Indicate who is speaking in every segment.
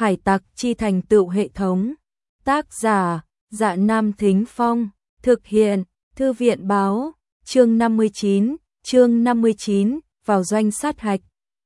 Speaker 1: Hải tặc chi thành tựu hệ thống. Tác giả, Dạ Nam Thính Phong. Thực hiện, Thư viện Báo. Chương 59, vào doanh sát hạch.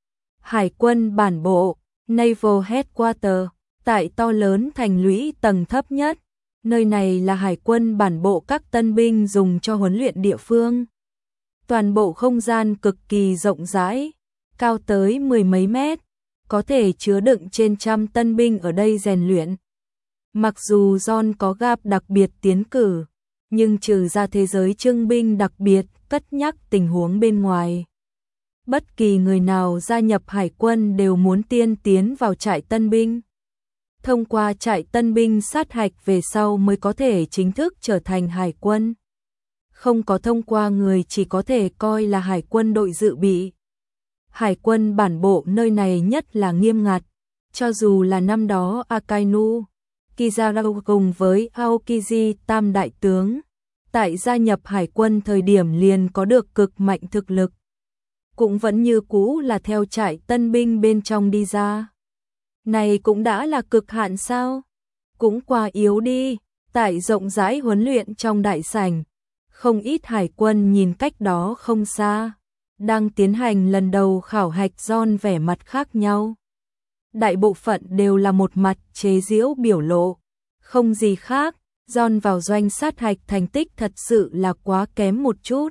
Speaker 1: Hải quân bản bộ, Naval Headquarters, tại to lớn thành lũy tầng thấp nhất. Nơi này là hải quân bản bộ các tân binh dùng cho huấn luyện địa phương. Toàn bộ không gian cực kỳ rộng rãi, cao tới mười mấy mét, có thể chứa đựng trên trăm tân binh ở đây rèn luyện. Mặc dù John có gặp đặc biệt tiến cử, nhưng trừ ra thế giới trưng binh đặc biệt cất nhắc tình huống bên ngoài. Bất kỳ người nào gia nhập hải quân đều muốn tiên tiến vào trại tân binh. Thông qua trại tân binh sát hạch về sau mới có thể chính thức trở thành hải quân. Không có thông qua người chỉ có thể coi là hải quân đội dự bị. Hải quân bản bộ nơi này nhất là nghiêm ngặt, cho dù là năm đó Akainu, Kizaru cùng với Aokiji tam đại tướng, tại gia nhập hải quân thời điểm liền có được cực mạnh thực lực. Cũng vẫn như cũ là theo trại tân binh bên trong đi ra. Này cũng đã là cực hạn sao? Cũng quá yếu đi. Tại rộng rãi huấn luyện trong đại sảnh, không ít hải quân nhìn cách đó không xa, đang tiến hành lần đầu khảo hạch John vẻ mặt khác nhau. Đại bộ phận đều là một mặt chế giễu biểu lộ, không gì khác, John vào doanh sát hạch thành tích thật sự là quá kém một chút.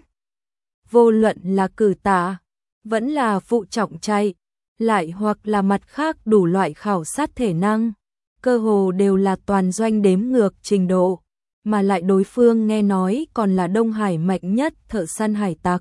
Speaker 1: Vô luận là cử tạ, vẫn là phụ trọng chạy, lại hoặc là mặt khác đủ loại khảo sát thể năng, cơ hồ đều là toàn doanh đếm ngược trình độ, mà lại đối phương nghe nói còn là Đông Hải mạnh nhất thợ săn hải tặc.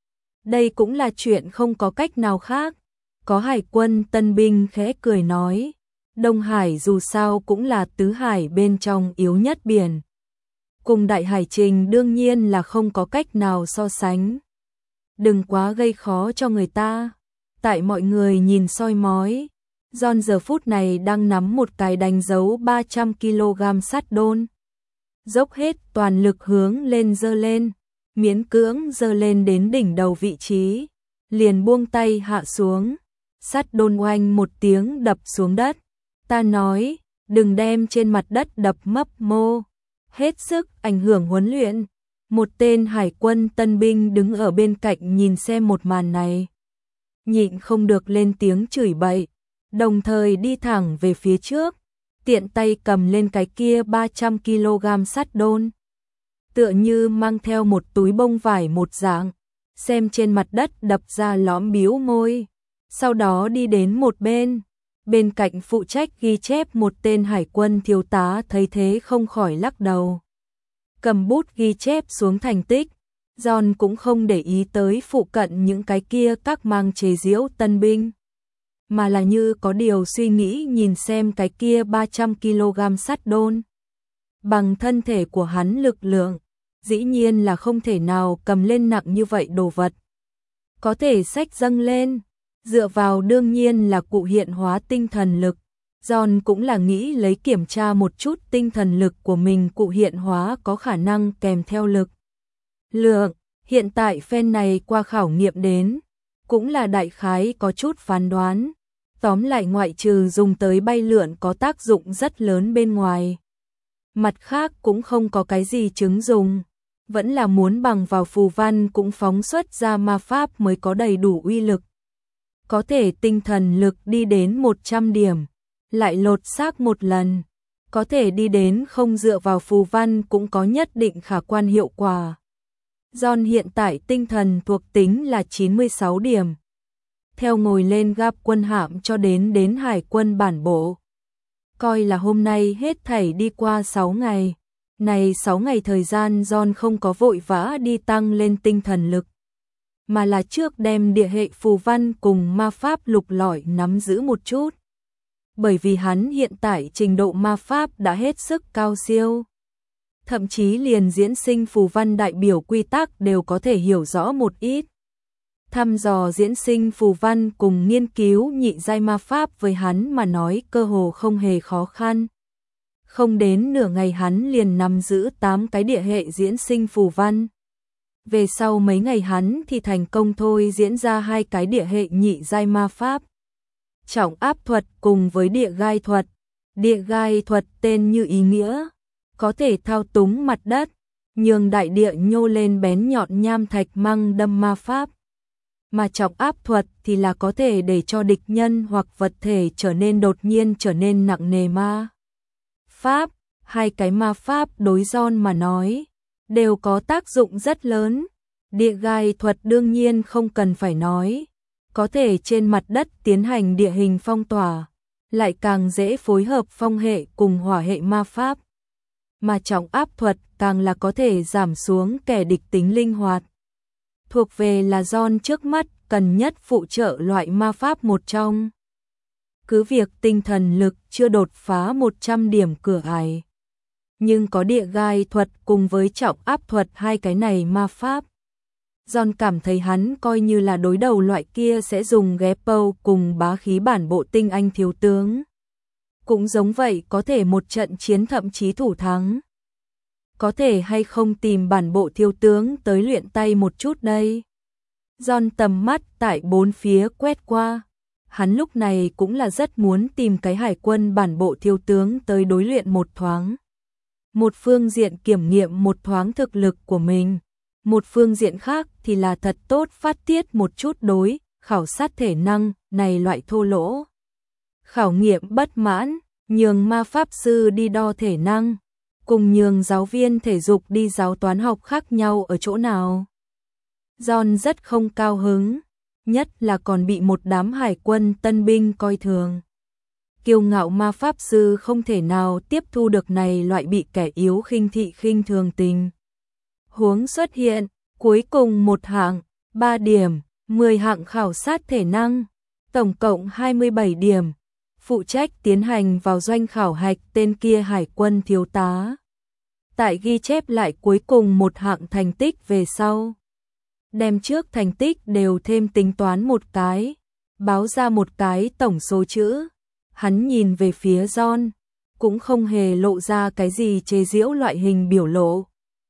Speaker 1: Đây cũng là chuyện không có cách nào khác. Có hải quân tân binh khẽ cười nói, Đông Hải dù sao cũng là tứ hải bên trong yếu nhất biển. Cùng đại hải trình đương nhiên là không có cách nào so sánh. Đừng quá gây khó cho người ta. Tại mọi người nhìn soi mói, John giờ phút này đang nắm một cái đánh dấu 300 kg sắt đôn. Dốc hết toàn lực hướng lên giơ lên, miễn cưỡng giơ lên đến đỉnh đầu vị trí, liền buông tay hạ xuống. Sắt đôn oanh một tiếng đập xuống đất. Ta nói, đừng đem trên mặt đất đập mấp mô. Hết sức ảnh hưởng huấn luyện. Một tên hải quân tân binh đứng ở bên cạnh nhìn xem một màn này, nhịn không được lên tiếng chửi bậy, đồng thời đi thẳng về phía trước, tiện tay cầm lên cái kia 300 kg sắt đôn. Tựa như mang theo một túi bông vải một dạng, xem trên mặt đất đập ra lõm biếu môi. Sau đó đi đến một bên cạnh phụ trách ghi chép một tên hải quân thiếu tá thấy thế không khỏi lắc đầu. Cầm bút ghi chép xuống thành tích, John cũng không để ý tới phụ cận những cái kia các mang chế giễu tân binh, mà là như có điều suy nghĩ nhìn xem cái kia 300 kg sắt đôn. Bằng thân thể của hắn lực lượng, dĩ nhiên là không thể nào cầm lên nặng như vậy đồ vật. Có thể xách dâng lên, dựa vào đương nhiên là cụ hiện hóa tinh thần lực. John cũng là nghĩ lấy kiểm tra một chút tinh thần lực của mình cụ hiện hóa có khả năng kèm theo lực lượng. Hiện tại phen này qua khảo nghiệm đến, cũng là đại khái có chút phán đoán. Tóm lại ngoại trừ dùng tới bay lượn có tác dụng rất lớn bên ngoài, mặt khác cũng không có cái gì chứng dùng. Vẫn là muốn bằng vào phù văn cũng phóng xuất ra ma pháp mới có đầy đủ uy lực. Có thể tinh thần lực đi đến 100 điểm, lại lột xác một lần, có thể đi đến không dựa vào phù văn cũng có nhất định khả quan hiệu quả. John hiện tại tinh thần thuộc tính là 96 điểm. Theo ngồi lên gap quân hạm cho đến hải quân bản bộ. Coi là hôm nay hết thảy đi qua 6 ngày. Này 6 ngày thời gian John không có vội vã đi tăng lên tinh thần lực, mà là trước đem địa hệ phù văn cùng ma pháp lục lọi nắm giữ một chút. Bởi vì hắn hiện tại trình độ ma pháp đã hết sức cao siêu. Thậm chí liền diễn sinh phù văn đại biểu quy tắc đều có thể hiểu rõ một ít. Thăm dò diễn sinh phù văn cùng nghiên cứu nhị giai ma pháp với hắn mà nói cơ hồ không hề khó khăn. Không đến nửa ngày hắn liền nắm giữ 8 cái địa hệ diễn sinh phù văn. Về sau mấy ngày hắn thì thành công thôi diễn ra 2 cái địa hệ nhị giai ma pháp. Trọng áp thuật cùng với địa gai thuật, Địa gai thuật tên như ý nghĩa, có thể thao túng mặt đất, nhường đại địa nhô lên bén nhọn nham thạch măng đâm ma pháp. Mà trọng áp thuật thì là có thể để cho địch nhân hoặc vật thể trở nên đột nhiên trở nên nặng nề ma pháp. Hai cái ma pháp đối John mà nói đều có tác dụng rất lớn. Địa gai thuật đương nhiên không cần phải nói, có thể trên mặt đất tiến hành địa hình phong tỏa, lại càng dễ phối hợp phong hệ cùng hỏa hệ ma pháp. Mà trọng áp thuật càng là có thể giảm xuống kẻ địch tính linh hoạt. Thuộc về là John trước mắt cần nhất phụ trợ loại ma pháp một trong. Cứ việc tinh thần lực chưa đột phá 100 điểm cửa ải, nhưng có địa gai thuật cùng với trọng áp thuật hai cái này ma pháp, John cảm thấy hắn coi như là đối đầu loại kia sẽ dùng Geppo cùng bá khí bản bộ tinh anh thiếu tướng. Cũng giống vậy có thể một trận chiến thậm chí thủ thắng. Có thể hay không tìm bản bộ thiếu tướng tới luyện tay một chút đây. John tầm mắt tại bốn phía quét qua. Hắn lúc này cũng là rất muốn tìm cái hải quân bản bộ thiếu tướng tới đối luyện một thoáng. Một phương diện kiểm nghiệm một thoáng thực lực của mình. Một phương diện khác thì là thật tốt phát tiết một chút đối khảo sát thể năng này loại thô lỗ. Khảo nghiệm bất mãn, nhường ma pháp sư đi đo thể năng, cùng nhường giáo viên thể dục đi giáo toán học khác nhau ở chỗ nào. John rất không cao hứng, nhất là còn bị một đám hải quân tân binh coi thường. Kiêu ngạo ma pháp sư không thể nào tiếp thu được này loại bị kẻ yếu khinh thị khinh thường tình huống xuất hiện. Cuối cùng một hạng, 3 điểm, 10 hạng khảo sát thể năng, tổng cộng 27 điểm. Phụ trách tiến hành vào doanh khảo hạch tên kia hải quân thiếu tá. Tại ghi chép lại cuối cùng một hạng thành tích về sau. Đem trước thành tích đều thêm tính toán một cái, báo ra một cái tổng số chữ. Hắn nhìn về phía John, cũng không hề lộ ra cái gì chế giễu loại hình biểu lộ,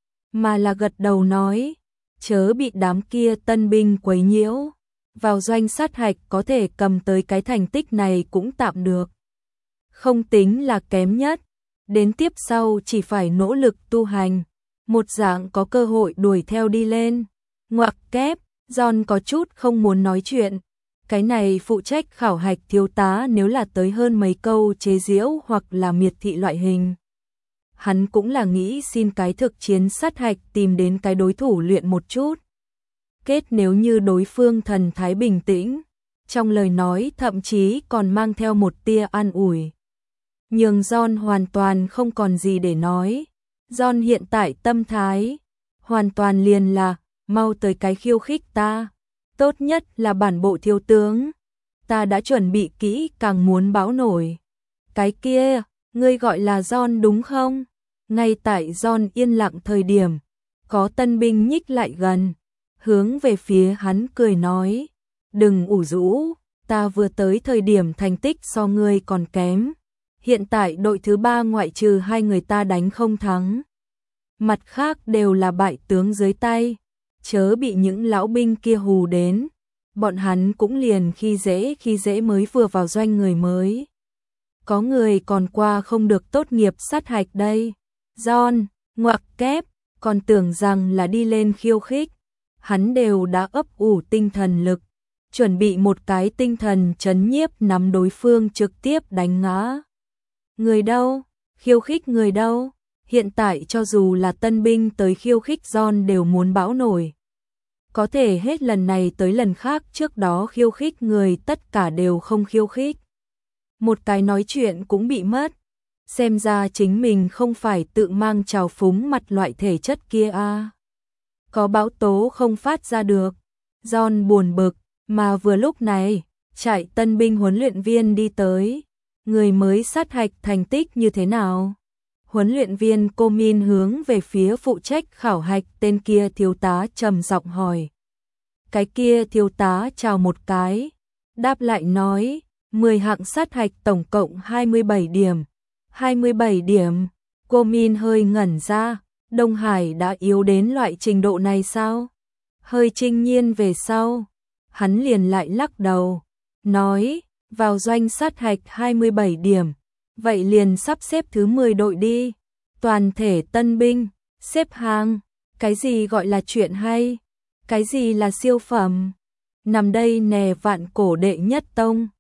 Speaker 1: mà là gật đầu nói, chớ bị đám kia tân binh quấy nhiễu. Vào doanh sát hạch có thể cầm tới cái thành tích này cũng tạm được. Không tính là kém nhất, đến tiếp sau chỉ phải nỗ lực tu hành, một dạng có cơ hội đuổi theo đi lên. Ngoặc kép, John có chút không muốn nói chuyện. Cái này phụ trách khảo hạch thiếu tá nếu là tới hơn mấy câu chế giễu hoặc là miệt thị loại hình. Hắn cũng là nghĩ xin cái thực chiến sát hạch tìm đến cái đối thủ luyện một chút. Kết nếu như đối phương thần thái bình tĩnh, trong lời nói thậm chí còn mang theo một tia an ủi. Nhưng John hoàn toàn không còn gì để nói. John hiện tại tâm thái hoàn toàn liền là mau tới cái khiêu khích ta. Tốt nhất là bản bộ thiếu tướng. Ta đã chuẩn bị kỹ càng muốn báo nổi. Cái kia, ngươi gọi là John đúng không? Ngay tại John yên lặng thời điểm, có tân binh nhích lại gần, hướng về phía hắn cười nói, đừng ủ rũ, ta vừa tới thời điểm thành tích so ngươi còn kém. Hiện tại đội thứ 3 ngoại trừ 2 người ta đánh không thắng. Mặt khác đều là bại tướng dưới tay, chớ bị những lão binh kia hù đến. Bọn hắn cũng liền khi dễ mới vừa vào doanh người mới. Có người còn qua không được tốt nghiệp sát hạch đây. John, ngoặc kép, còn tưởng rằng là đi lên khiêu khích. Hắn đều đã ấp ủ tinh thần lực, chuẩn bị một cái tinh thần trấn nhiếp nắm đối phương trực tiếp đánh ngã. Người đâu? Khiêu khích người đâu? Hiện tại cho dù là tân binh tới khiêu khích John đều muốn bão nổi. Có thể hết lần này tới lần khác trước đó khiêu khích người tất cả đều không khiêu khích. Một cái nói chuyện cũng bị mất. Xem ra chính mình không phải tự mang trào phúng mặt loại thể chất kia a. Có báo tố không phát ra được. John buồn bực, mà vừa lúc này, trại tân binh huấn luyện viên đi tới. Người mới sát hạch thành tích như thế nào? Huấn luyện viên Cô Min hướng về phía phụ trách khảo hạch tên kia thiếu tá trầm giọng hỏi. Cái kia thiếu tá chào một cái, đáp lại nói, 10 hạng sát hạch tổng cộng 27 điểm. 27 điểm, Cô Min hơi ngẩn ra, Đông Hải đã yếu đến loại trình độ này sao? Hơi trinh nhiên về sau, hắn liền lại lắc đầu, nói, vào doanh sát hạch 27 điểm, Vậy liền sắp xếp thứ 10 đội đi. Toàn thể tân binh, xếp hàng. Cái gì gọi là chuyện hay? Cái gì là siêu phẩm? Nằm đây nè vạn cổ đệ nhất tông.